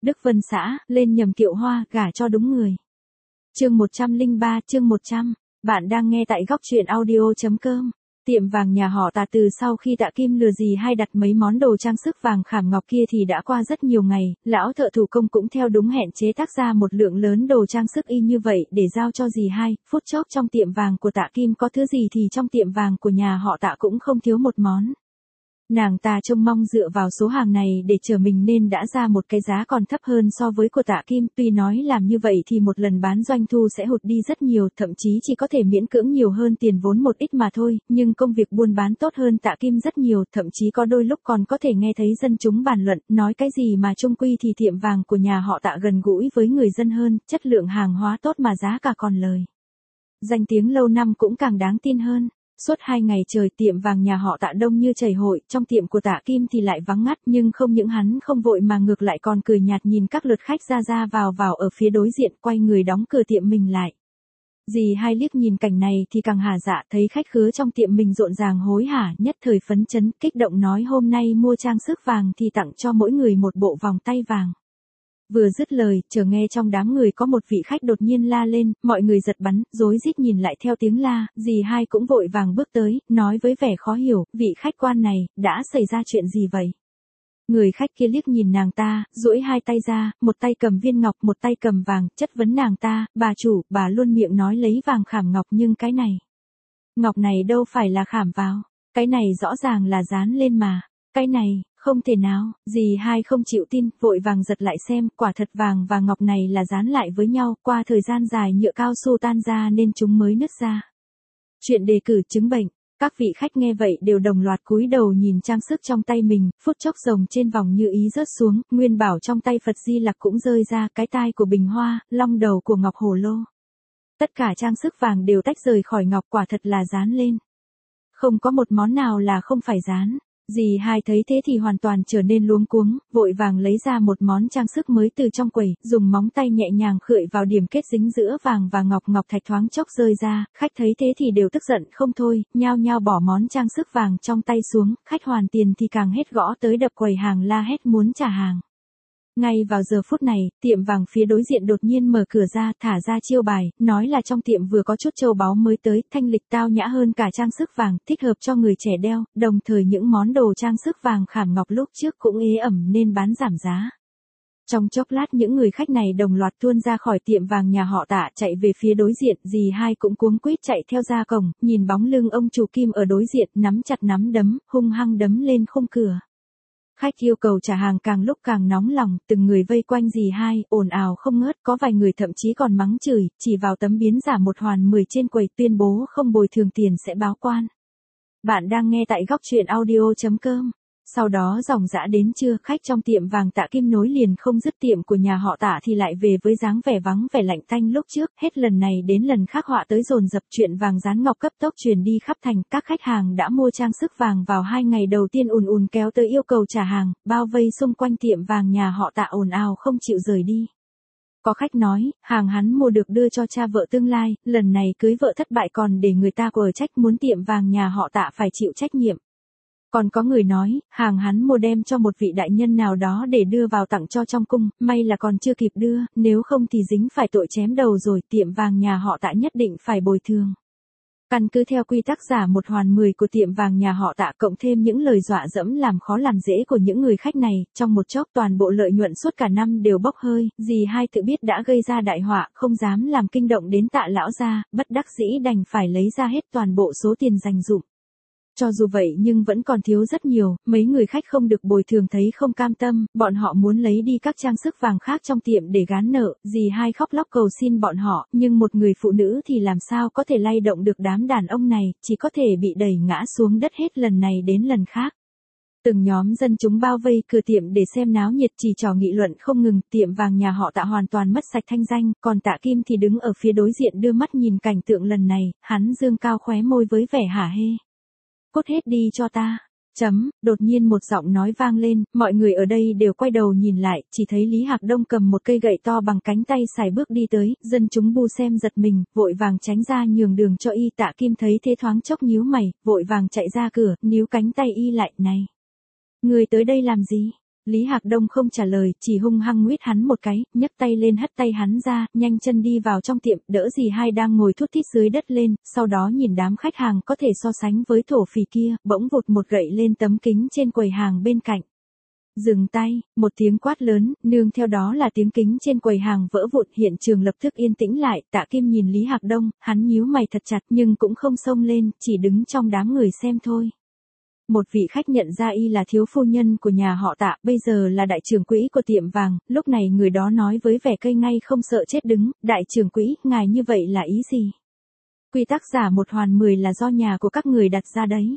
Đức Vân xã, lên nhầm kiệu hoa, gả cho đúng người. Chương 103, chương 100. Bạn đang nghe tại góc truyện audio.com. Tiệm vàng nhà họ Tạ từ sau khi Tạ Kim lừa dì hai đặt mấy món đồ trang sức vàng khảm ngọc kia thì đã qua rất nhiều ngày, lão thợ thủ công cũng theo đúng hẹn chế tác ra một lượng lớn đồ trang sức y như vậy để giao cho dì hai. Phút chốc trong tiệm vàng của Tạ Kim có thứ gì thì trong tiệm vàng của nhà họ Tạ cũng không thiếu một món. Nàng ta trông mong dựa vào số hàng này để chở mình nên đã ra một cái giá còn thấp hơn so với của Tạ Kim, tuy nói làm như vậy thì một lần bán doanh thu sẽ hụt đi rất nhiều, thậm chí chỉ có thể miễn cưỡng nhiều hơn tiền vốn một ít mà thôi, nhưng công việc buôn bán tốt hơn Tạ Kim rất nhiều, thậm chí có đôi lúc còn có thể nghe thấy dân chúng bàn luận, nói cái gì mà chung quy thì tiệm vàng của nhà họ Tạ gần gũi với người dân hơn, chất lượng hàng hóa tốt mà giá cả còn lời. Danh tiếng lâu năm cũng càng đáng tin hơn. Suốt 2 ngày trời tiệm vàng nhà họ Tạ đông như chảy hội, trong tiệm của Tạ Kim thì lại vắng ngắt, nhưng không những hắn không vội mà ngược lại còn cười nhạt nhìn các lượt khách ra vào ở phía đối diện, quay người đóng cửa tiệm mình lại. Dì hai liếc nhìn cảnh này thì càng hả dạ, thấy khách khứa trong tiệm mình rộn ràng hối hả, nhất thời phấn chấn, kích động nói hôm nay mua trang sức vàng thì tặng cho mỗi người một bộ vòng tay vàng. Vừa dứt lời, chợt nghe trong đám người có một vị khách đột nhiên la lên, mọi người giật bắn, rối rít nhìn lại theo tiếng la, dì hai cũng vội vàng bước tới, nói với vẻ khó hiểu, vị khách quan này, đã xảy ra chuyện gì vậy? Người khách kia liếc nhìn nàng ta, duỗi hai tay ra, một tay cầm viên ngọc, một tay cầm vàng, chất vấn nàng ta, bà chủ, bà luôn miệng nói lấy vàng khảm ngọc nhưng cái này. Ngọc này đâu phải là khảm vào, cái này rõ ràng là dán lên mà, cái này. Không thể nào, dì hai không chịu tin, vội vàng giật lại xem, quả thật vàng và ngọc này là dán lại với nhau, qua thời gian dài nhựa cao su tan ra nên chúng mới nứt ra. Chuyện đề cử chứng bệnh, các vị khách nghe vậy đều đồng loạt cúi đầu nhìn trang sức trong tay mình, phút chốc rồng trên vòng như ý rớt xuống, nguyên bảo trong tay Phật Di Lặc cũng rơi ra, cái tai của bình hoa, long đầu của ngọc hồ lô. Tất cả trang sức vàng đều tách rời khỏi ngọc, quả thật là dán lên. Không có một món nào là không phải dán. Dì hai thấy thế thì hoàn toàn trở nên luống cuống, vội vàng lấy ra một món trang sức mới từ trong quầy, dùng móng tay nhẹ nhàng khưởi vào điểm kết dính giữa vàng và ngọc thạch thoáng chốc rơi ra, khách thấy thế thì đều tức giận không thôi, nhao nhao bỏ món trang sức vàng trong tay xuống, khách hoàn tiền thì càng hết gõ tới đập quầy hàng la hét muốn trả hàng. Ngay vào giờ phút này, tiệm vàng phía đối diện đột nhiên mở cửa ra, thả ra chiêu bài, nói là trong tiệm vừa có chút châu báu mới tới, thanh lịch tao nhã hơn cả trang sức vàng, thích hợp cho người trẻ đeo, đồng thời những món đồ trang sức vàng khảm ngọc lúc trước cũng ế ẩm nên bán giảm giá. Trong chốc lát những người khách này đồng loạt tuôn ra khỏi tiệm vàng nhà họ Tạ chạy về phía đối diện, dì hai cũng cuống quýt chạy theo ra cổng, nhìn bóng lưng ông chủ Kim ở đối diện, nắm chặt nắm đấm, hung hăng đấm lên khung cửa. Khách yêu cầu trả hàng càng lúc càng nóng lòng, từng người vây quanh dì hai, ồn ào không ngớt, có vài người thậm chí còn mắng chửi, chỉ vào tấm biến giả 1 hoàn 10 trên quầy tuyên bố không bồi thường tiền sẽ báo quan. Bạn đang nghe tại góc truyện audio.com. Sau đó dòng dã đến trưa, khách trong tiệm vàng Tạ Kim nối liền không dứt, tiệm của nhà họ Tạ thì lại về với dáng vẻ vắng vẻ lạnh tanh lúc trước, hết lần này đến lần khác họa tới dồn dập, chuyện vàng dán ngọc cấp tốc truyền đi khắp thành, các khách hàng đã mua trang sức vàng vào 2 ngày đầu tiên ùn kéo tới yêu cầu trả hàng, bao vây xung quanh tiệm vàng nhà họ Tạ ồn ào không chịu rời đi. Có khách nói, hàng hắn mua được đưa cho cha vợ tương lai, lần này cưới vợ thất bại còn để người ta quở trách, muốn tiệm vàng nhà họ Tạ phải chịu trách nhiệm. Còn có người nói, hàng hắn mua đem cho một vị đại nhân nào đó để đưa vào tặng cho trong cung, may là còn chưa kịp đưa, nếu không thì dính phải tội chém đầu rồi, tiệm vàng nhà họ Tạ nhất định phải bồi thường. Căn cứ theo quy tắc giả 1 hoàn 10 của tiệm vàng nhà họ Tạ cộng thêm những lời dọa dẫm làm khó làm dễ của những người khách này, trong một chốc toàn bộ lợi nhuận suốt cả năm đều bốc hơi, dì hai tự biết đã gây ra đại họa, không dám làm kinh động đến Tạ lão gia, bất đắc dĩ đành phải lấy ra hết toàn bộ số tiền dành dụm. Cho dù vậy nhưng vẫn còn thiếu rất nhiều, mấy người khách không được bồi thường thấy không cam tâm, bọn họ muốn lấy đi các trang sức vàng khác trong tiệm để gán nợ, dì hai khóc lóc cầu xin bọn họ, nhưng một người phụ nữ thì làm sao có thể lay động được đám đàn ông này, chỉ có thể bị đẩy ngã xuống đất hết lần này đến lần khác. Từng nhóm dân chúng bao vây cửa tiệm để xem náo nhiệt, chỉ trò nghị luận không ngừng, tiệm vàng nhà họ Tạ hoàn toàn mất sạch thanh danh, còn Tạ Kim thì đứng ở phía đối diện đưa mắt nhìn cảnh tượng lần này, hắn dương cao khóe môi với vẻ hả hê. Cút hết đi cho ta. Đột nhiên một giọng nói vang lên, mọi người ở đây đều quay đầu nhìn lại, chỉ thấy Lý Hạc Đông cầm một cây gậy to bằng cánh tay sải bước đi tới, dân chúng bu xem giật mình, vội vàng tránh ra nhường đường cho y. Tạ Kim thấy thế thoáng chốc nhíu mày, vội vàng chạy ra cửa, níu cánh tay y lại, này. Người tới đây làm gì? Lý Hạc Đông không trả lời, chỉ hung hăng nguyết hắn một cái, nhấc tay lên hất tay hắn ra, nhanh chân đi vào trong tiệm, đỡ dì hai đang ngồi thút thít dưới đất lên, sau đó nhìn đám khách hàng có thể so sánh với thổ phỉ kia, bỗng vụt một gậy lên tấm kính trên quầy hàng bên cạnh. Dừng tay, một tiếng quát lớn, nương theo đó là tiếng kính trên quầy hàng vỡ vụn, hiện trường lập tức yên tĩnh lại, Tạ Kim nhìn Lý Hạc Đông, hắn nhíu mày thật chặt nhưng cũng không xông lên, chỉ đứng trong đám người xem thôi. Một vị khách nhận ra y là thiếu phu nhân của nhà họ Tạ, bây giờ là đại trưởng quỹ của tiệm vàng, lúc này người đó nói với vẻ cây ngay không sợ chết đứng, đại trưởng quỹ, ngài như vậy là ý gì? Quy tắc giả 1/10 là do nhà của các người đặt ra đấy.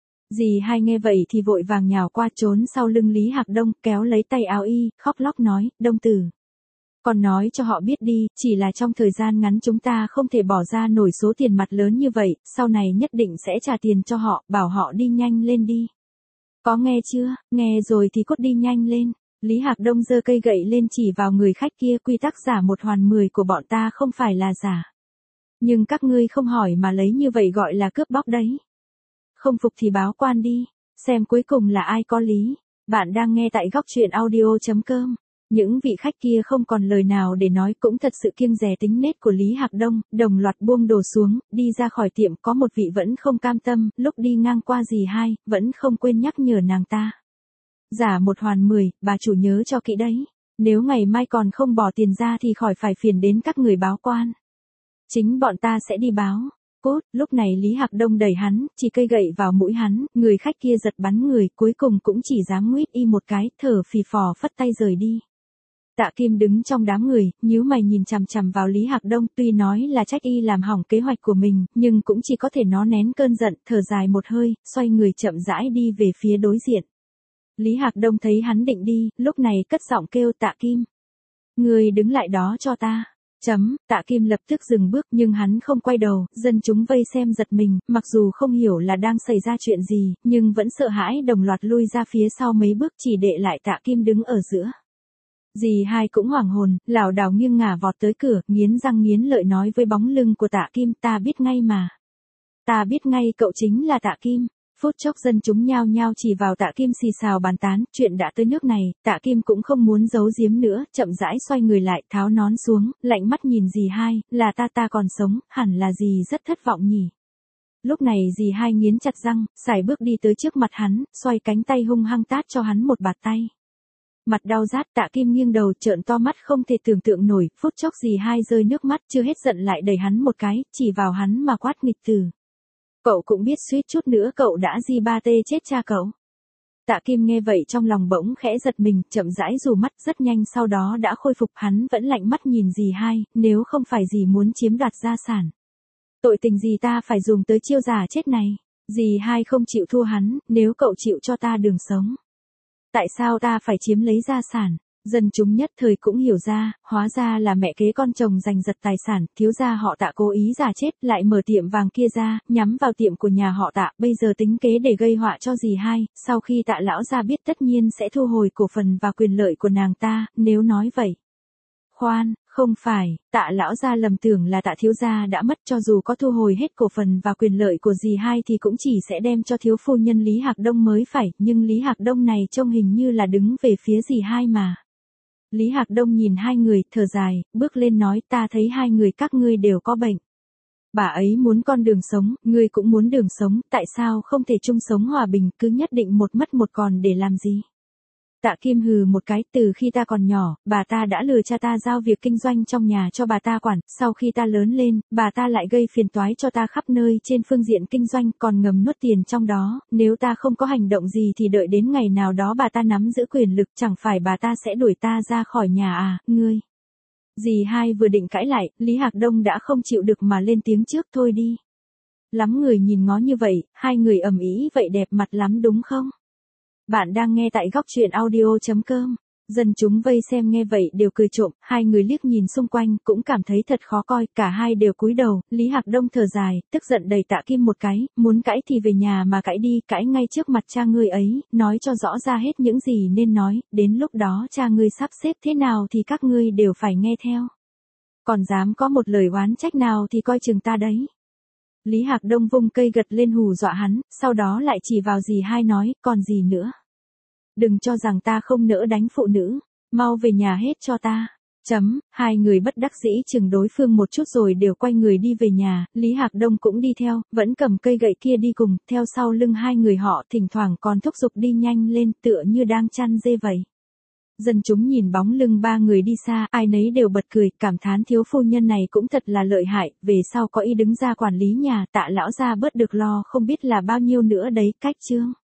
Dì hai nghe vậy thì vội vàng nhào qua trốn sau lưng Lý Hạc Đông, kéo lấy tay áo y, khóc lóc nói, Đông tử. Còn nói cho họ biết đi, chỉ là trong thời gian ngắn chúng ta không thể bỏ ra nổi số tiền mặt lớn như vậy, sau này nhất định sẽ trả tiền cho họ, bảo họ đi nhanh lên đi. Có nghe chưa, nghe rồi thì cút đi nhanh lên. Lý Hạc Đông giơ cây gậy lên chỉ vào người khách kia, quy tắc giả 1/10 của bọn ta không phải là giả. Nhưng các ngươi không hỏi mà lấy như vậy gọi là cướp bóc đấy. Không phục thì báo quan đi, xem cuối cùng là ai có lý. Bạn đang nghe tại góc truyện audio.com. Những vị khách kia không còn lời nào để nói, cũng thật sự kiêng dè tính nết của Lý Hạc Đông, đồng loạt buông đồ xuống, đi ra khỏi tiệm. Có một vị vẫn không cam tâm, lúc đi ngang qua dì hai, vẫn không quên nhắc nhở nàng ta. Giả 1/10, bà chủ nhớ cho kỹ đấy. Nếu ngày mai còn không bỏ tiền ra thì khỏi phải phiền đến các người báo quan. Chính bọn ta sẽ đi báo. Cốt, lúc này Lý Hạc Đông đẩy hắn, chỉ cây gậy vào mũi hắn, người khách kia giật bắn người, cuối cùng cũng chỉ dám nguyết y một cái, thở phì phò phất tay rời đi. Tạ Kim đứng trong đám người, nhíu mày nhìn chằm chằm vào Lý Hạc Đông, tuy nói là trách y làm hỏng kế hoạch của mình, nhưng cũng chỉ có thể nó nén cơn giận, thở dài một hơi, xoay người chậm rãi đi về phía đối diện. Lý Hạc Đông thấy hắn định đi, lúc này cất giọng kêu Tạ Kim. Người đứng lại đó cho ta. Tạ Kim lập tức dừng bước nhưng hắn không quay đầu, dân chúng vây xem giật mình, mặc dù không hiểu là đang xảy ra chuyện gì, nhưng vẫn sợ hãi đồng loạt lui ra phía sau mấy bước, chỉ để lại Tạ Kim đứng ở giữa. Dì hai cũng hoảng hồn, lảo đảo nghiêng ngả vọt tới cửa, nghiến răng nghiến lợi nói với bóng lưng của Tạ Kim, ta biết ngay mà. Ta biết ngay cậu chính là Tạ Kim. Phút chốc dân chúng nhao nhao chỉ vào Tạ Kim xì xào bàn tán, chuyện đã tới nước này, Tạ Kim cũng không muốn giấu giếm nữa, chậm rãi xoay người lại, tháo nón xuống, lạnh mắt nhìn dì hai, là ta còn sống, hẳn là dì rất thất vọng nhỉ. Lúc này dì hai nghiến chặt răng, sải bước đi tới trước mặt hắn, xoay cánh tay hung hăng tát cho hắn một bạt tay. Mặt đau rát, Tạ Kim nghiêng đầu trợn to mắt không thể tưởng tượng nổi, phút chốc dì hai rơi nước mắt, chưa hết giận lại đẩy hắn một cái, chỉ vào hắn mà quát nghịch tử. Cậu cũng biết suýt chút nữa cậu đã di ba tê chết cha cậu. Tạ Kim nghe vậy trong lòng bỗng khẽ giật mình, chậm rãi rủ mắt, rất nhanh sau đó đã khôi phục, hắn vẫn lạnh mắt nhìn dì hai, nếu không phải dì muốn chiếm đoạt gia sản. Tội tình gì ta phải dùng tới chiêu già chết này, dì hai không chịu thua hắn, nếu cậu chịu cho ta đường sống. Tại sao ta phải chiếm lấy gia sản? Dân chúng nhất thời cũng hiểu ra, hóa ra là mẹ kế con chồng giành giật tài sản, thiếu gia họ Tạ cố ý giả chết, lại mở tiệm vàng kia ra, nhắm vào tiệm của nhà họ Tạ, bây giờ tính kế để gây họa cho dì hai, sau khi Tạ lão gia biết tất nhiên sẽ thu hồi cổ phần và quyền lợi của nàng ta, nếu nói vậy. Khoan, không phải, Tạ lão gia lầm tưởng là Tạ thiếu gia đã mất, cho dù có thu hồi hết cổ phần và quyền lợi của dì hai thì cũng chỉ sẽ đem cho thiếu phu nhân Lý Hạc Đông mới phải, nhưng Lý Hạc Đông này trông hình như là đứng về phía dì hai mà. Lý Hạc Đông nhìn hai người, thở dài, bước lên nói, ta thấy hai người các ngươi đều có bệnh. Bà ấy muốn con đường sống, ngươi cũng muốn đường sống, tại sao không thể chung sống hòa bình, cứ nhất định một mất một còn để làm gì? Tạ Kim hừ một cái, từ khi ta còn nhỏ, bà ta đã lừa cha ta giao việc kinh doanh trong nhà cho bà ta quản, sau khi ta lớn lên, bà ta lại gây phiền toái cho ta khắp nơi trên phương diện kinh doanh, còn ngầm nuốt tiền trong đó, nếu ta không có hành động gì thì đợi đến ngày nào đó bà ta nắm giữ quyền lực, chẳng phải bà ta sẽ đuổi ta ra khỏi nhà à, ngươi. Dì hai vừa định cãi lại, Lý Hạc Đông đã không chịu được mà lên tiếng trước, thôi đi. Lắm người nhìn ngó như vậy, hai người ầm ĩ vậy đẹp mặt lắm đúng không? Bạn đang nghe tại góc truyện audio.com. Dân chúng vây xem nghe vậy đều cười trộm, hai người liếc nhìn xung quanh cũng cảm thấy thật khó coi, cả hai đều cúi đầu, Lý Hạc Đông thở dài, tức giận đẩy Tạ Kim một cái, muốn cãi thì về nhà mà cãi đi, cãi ngay trước mặt cha ngươi ấy, nói cho rõ ra hết những gì nên nói, đến lúc đó cha ngươi sắp xếp thế nào thì các ngươi đều phải nghe theo. Còn dám có một lời oán trách nào thì coi chừng ta đấy. Lý Hạc Đông vung cây gật lên hù dọa hắn, sau đó lại chỉ vào dì hai nói, còn gì nữa. đừng cho rằng ta không nỡ đánh phụ nữ, mau về nhà hết cho ta. Hai người bất đắc dĩ chừng đối phương một chút rồi đều quay người đi về nhà, Lý Hạc Đông cũng đi theo, vẫn cầm cây gậy kia đi cùng, theo sau lưng hai người họ thỉnh thoảng còn thúc giục đi nhanh lên tựa như đang chăn dê vậy. Dân chúng nhìn bóng lưng ba người đi xa, ai nấy đều bật cười, cảm thán thiếu phu nhân này cũng thật là lợi hại, về sau có y đứng ra quản lý nhà, Tạ lão gia bớt được lo không biết là bao nhiêu nữa đấy, cách chương.